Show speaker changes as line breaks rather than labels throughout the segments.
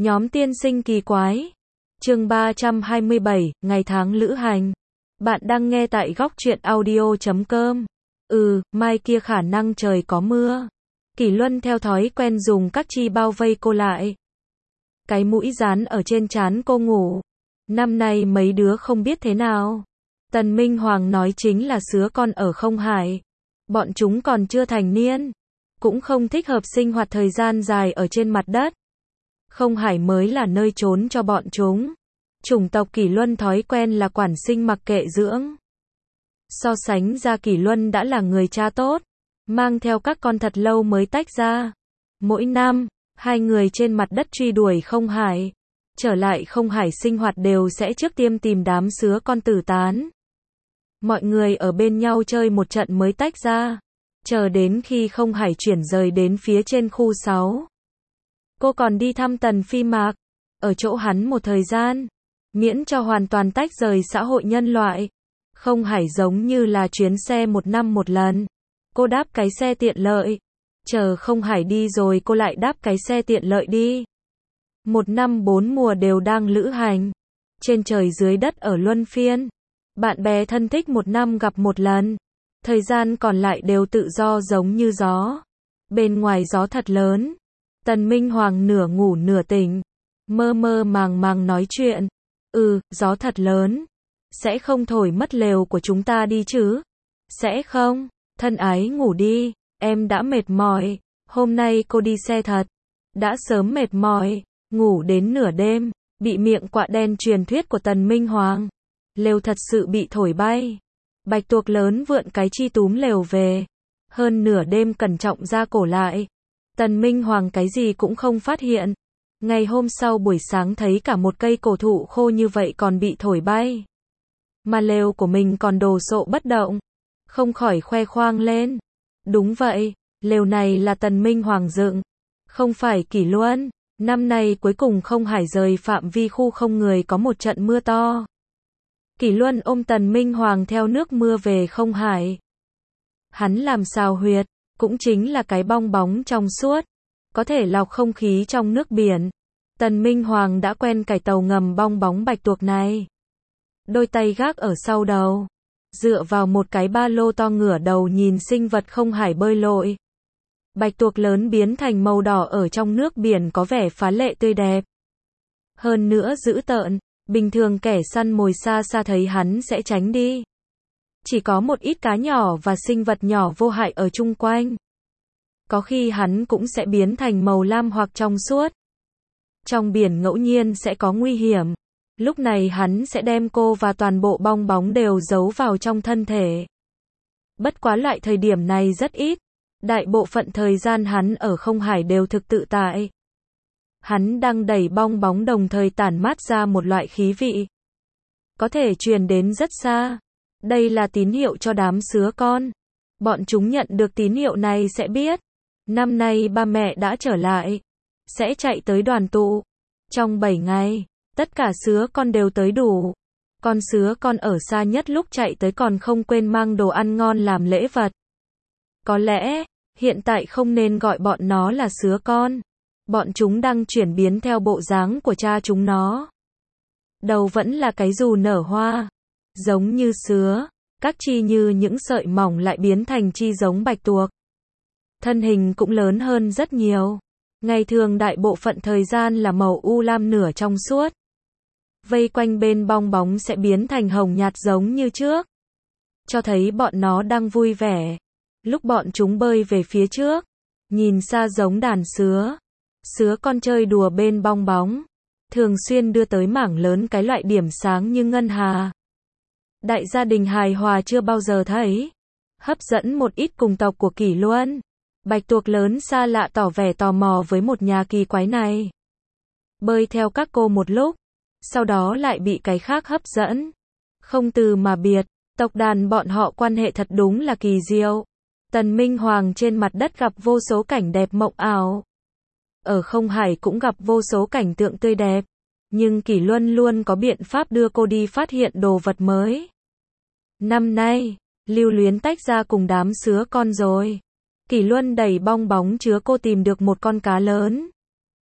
Nhóm tiên sinh kỳ quái. Chương 327, ngày tháng lữ hành. Bạn đang nghe tại góc truyện audio.com. Mai kia khả năng trời có mưa. Kỷ Luân theo thói quen dùng các chi bao vây cô lại. Cái mũi dán ở trên trán cô ngủ. Năm nay mấy đứa không biết thế nào. Tần Minh Hoàng nói chính là sứa con ở Không Hải. Bọn chúng còn chưa thành niên. Cũng không thích hợp sinh hoạt thời gian dài ở trên mặt đất. Không Hải mới là nơi trốn cho bọn chúng. Chủng tộc Kỷ Luân thói quen là quản sinh mặc kệ dưỡng. So sánh ra Kỷ Luân đã là người cha tốt. Mang theo các con thật lâu mới tách ra. Mỗi năm, hai người trên mặt đất truy đuổi Không Hải. Trở lại Không Hải sinh hoạt đều sẽ trước tiên tìm đám sứa con tử tán. Mọi người ở bên nhau chơi một trận mới tách ra. Chờ đến khi Không Hải chuyển rời đến phía trên khu 6. Cô còn đi thăm Tần Phi Mạc. Ở chỗ hắn một thời gian. Miễn cho hoàn toàn tách rời xã hội nhân loại. Không Hải giống như là chuyến xe một năm một lần. Cô đáp cái xe tiện lợi. Chờ Không Hải đi rồi cô lại đáp cái xe tiện lợi đi. Một năm 4 mùa đều đang lữ hành. Trên trời dưới đất ở luân phiên. Bạn bè thân thích một năm gặp một lần. Thời gian còn lại đều tự do giống như gió. Bên ngoài gió thật lớn. Tần Minh Hoàng nửa ngủ nửa tỉnh. Mơ mơ màng màng nói chuyện. Gió thật lớn. Sẽ không thổi mất lều của chúng ta đi chứ? Sẽ không. Thân ái ngủ đi. Em đã mệt mỏi. Hôm nay cô đi xe thật. Đã sớm mệt mỏi. Ngủ đến nửa đêm. Bị miệng quạ đen truyền thuyết của Tần Minh Hoàng. Lều thật sự bị thổi bay. Bạch tuộc lớn vượn cái chi túm lều về. Hơn nửa đêm cẩn trọng ra cổ lại. Tần Minh Hoàng cái gì cũng không phát hiện. Ngày hôm sau buổi sáng thấy cả một cây cổ thụ khô như vậy còn bị thổi bay. Mà lều của mình còn đồ sộ bất động. Không khỏi khoe khoang lên. Đúng vậy, lều này là Tần Minh Hoàng dựng. Không phải Kỷ Luân. Năm nay cuối cùng Không Hải rời phạm vi khu không người có một trận mưa to. Kỷ Luân ôm Tần Minh Hoàng theo nước mưa về Không Hải. Hắn làm xào huyệt, cũng chính là cái bong bóng trong suốt. Có thể lọc không khí trong nước biển. Tần Minh Hoàng đã quen cải tàu ngầm bong bóng bạch tuộc này. Đôi tay gác ở sau đầu. Dựa vào một cái ba lô to ngửa đầu nhìn sinh vật Không Hải bơi lội. Bạch tuộc lớn biến thành màu đỏ ở trong nước biển có vẻ phá lệ tươi đẹp. Hơn nữa dữ tợn, bình thường kẻ săn mồi xa xa thấy hắn sẽ tránh đi. Chỉ có một ít cá nhỏ và sinh vật nhỏ vô hại ở chung quanh. Có khi hắn cũng sẽ biến thành màu lam hoặc trong suốt. Trong biển ngẫu nhiên sẽ có nguy hiểm. Lúc này hắn sẽ đem cô và toàn bộ bong bóng đều giấu vào trong thân thể. Bất quá loại thời điểm này rất ít. Đại bộ phận thời gian hắn ở Không Hải đều thực tự tại. Hắn đang đẩy bong bóng đồng thời tản mát ra một loại khí vị. Có thể truyền đến rất xa. Đây là tín hiệu cho đám sứa con. Bọn chúng nhận được tín hiệu này sẽ biết. Năm nay ba mẹ đã trở lại. Sẽ chạy tới đoàn tụ. Trong 7 ngày, tất cả sứa con đều tới đủ. Con sứa con ở xa nhất lúc chạy tới còn không quên mang đồ ăn ngon làm lễ vật. Có lẽ, hiện tại không nên gọi bọn nó là sứa con. Bọn chúng đang chuyển biến theo bộ dáng của cha chúng nó. Đầu vẫn là cái dù nở hoa. Giống như sứa. Các chi như những sợi mỏng lại biến thành chi giống bạch tuộc. Thân hình cũng lớn hơn rất nhiều. Ngày thường đại bộ phận thời gian là màu u lam nửa trong suốt. Vây quanh bên bong bóng sẽ biến thành hồng nhạt giống như trước. Cho thấy bọn nó đang vui vẻ. Lúc bọn chúng bơi về phía trước. Nhìn xa giống đàn sứa. Sứa con chơi đùa bên bong bóng. Thường xuyên đưa tới mảng lớn cái loại điểm sáng như ngân hà. Đại gia đình hài hòa chưa bao giờ thấy. Hấp dẫn một ít cùng tộc của Kỷ Luân. Bạch tuộc lớn xa lạ tỏ vẻ tò mò với một nhà kỳ quái này. Bơi theo các cô một lúc. Sau đó lại bị cái khác hấp dẫn. Không từ mà biệt. Tộc đàn bọn họ quan hệ thật đúng là kỳ diệu. Tần Minh Hoàng trên mặt đất gặp vô số cảnh đẹp mộng ảo. Ở Không Hải cũng gặp vô số cảnh tượng tươi đẹp. Nhưng Kỷ Luân luôn có biện pháp đưa cô đi phát hiện đồ vật mới. Năm nay, lưu luyến tách ra cùng đám sứa con rồi. Kỷ Luân đẩy bong bóng chứa cô tìm được một con cá lớn.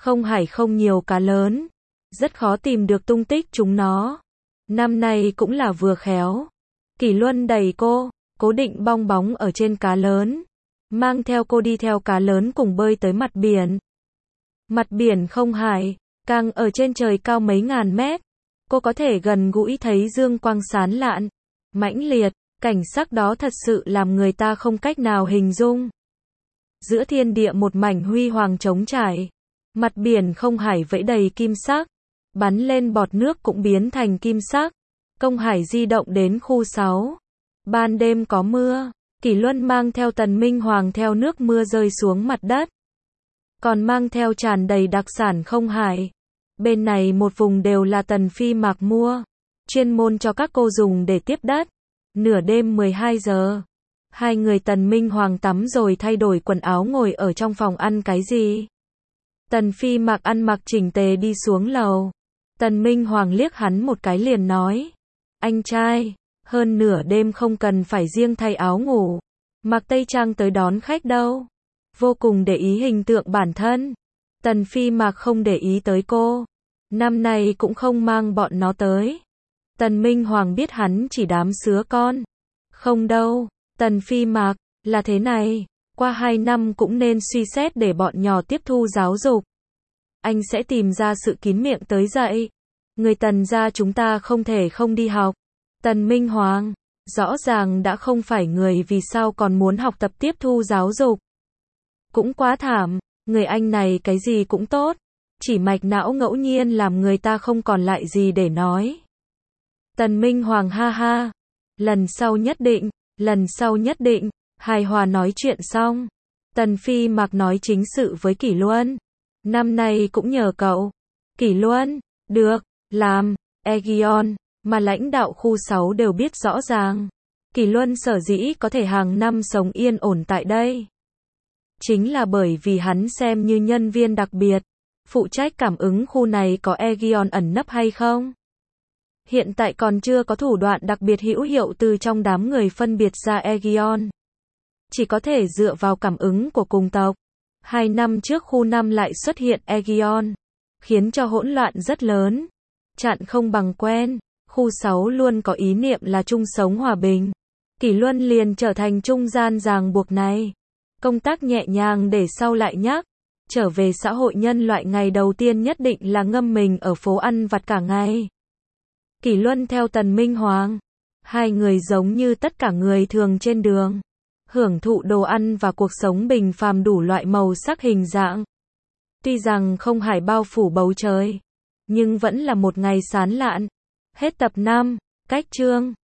Không Hải không nhiều cá lớn, rất khó tìm được tung tích chúng nó. Năm nay cũng là vừa khéo. Kỷ Luân đẩy cô, cố định bong bóng ở trên cá lớn, mang theo cô đi theo cá lớn cùng bơi tới mặt biển. Mặt biển Không Hải, càng ở trên trời cao mấy ngàn mét, cô có thể gần gũi thấy dương quang sáng lạn, mãnh liệt, cảnh sắc đó thật sự làm người ta không cách nào hình dung. Giữa thiên địa một mảnh huy hoàng trống trải, mặt biển Không Hải vẫy đầy kim sắc, bắn lên bọt nước cũng biến thành kim sắc. Công Hải di động đến khu 6. Ban đêm có mưa, Kỷ Luân mang theo Tần Minh Hoàng theo nước mưa rơi xuống mặt đất, còn mang theo tràn đầy đặc sản Không Hải. Bên này một vùng đều là Tần Phi Mạc mua, chuyên môn cho các cô dùng để tiếp đất. Nửa đêm 12 giờ, hai người Tần Minh Hoàng tắm rồi thay đổi quần áo ngồi ở trong phòng ăn cái gì. Tần Phi Mạc ăn mặc chỉnh tề đi xuống lầu. Tần Minh Hoàng liếc hắn một cái liền nói, anh trai, hơn nửa đêm không cần phải riêng thay áo ngủ, mặc tây trang tới đón khách đâu. Vô cùng để ý hình tượng bản thân. Tần Phi Mạc không để ý tới cô, năm nay cũng không mang bọn nó tới. Tần Minh Hoàng biết hắn chỉ đám sứa con. Không đâu, Tần Phi Mạc, là thế này, qua 2 năm cũng nên suy xét để bọn nhỏ tiếp thu giáo dục. Anh sẽ tìm ra sự kín miệng tới dạy. Người Tần gia chúng ta không thể không đi học. Tần Minh Hoàng, rõ ràng đã không phải người vì sao còn muốn học tập tiếp thu giáo dục. Cũng quá thảm, người anh này cái gì cũng tốt, chỉ mạch não ngẫu nhiên làm người ta không còn lại gì để nói. Tần Minh Hoàng ha ha, lần sau nhất định, hài hòa nói chuyện xong. Tần Phi Mạc nói chính sự với Kỷ Luân. Năm nay cũng nhờ cậu. Kỷ Luân, được, làm, Aegeon, mà lãnh đạo khu 6 đều biết rõ ràng. Kỷ Luân sở dĩ có thể hàng năm sống yên ổn tại đây, chính là bởi vì hắn xem như nhân viên đặc biệt, phụ trách cảm ứng khu này có Aegeon ẩn nấp hay không. Hiện tại còn chưa có thủ đoạn đặc biệt hữu hiệu từ trong đám người phân biệt ra Aegeon. Chỉ có thể dựa vào cảm ứng của cùng tộc. 2 năm trước khu 5 lại xuất hiện Aegeon, khiến cho hỗn loạn rất lớn. Chặn không bằng quen, khu 6 luôn có ý niệm là chung sống hòa bình. Kỷ Luân liền trở thành trung gian ràng buộc này. Công tác nhẹ nhàng để sau lại nhắc. Trở về xã hội nhân loại ngày đầu tiên nhất định là ngâm mình ở phố ăn vặt cả ngày. Kỷ Luân theo Tần Minh Hoàng. Hai người giống như tất cả người thường trên đường, hưởng thụ đồ ăn và cuộc sống bình phàm đủ loại màu sắc hình dạng. Tuy rằng Không Hải bao phủ bầu trời, nhưng vẫn là một ngày sáng lạn. Hết tập 5, cách chương.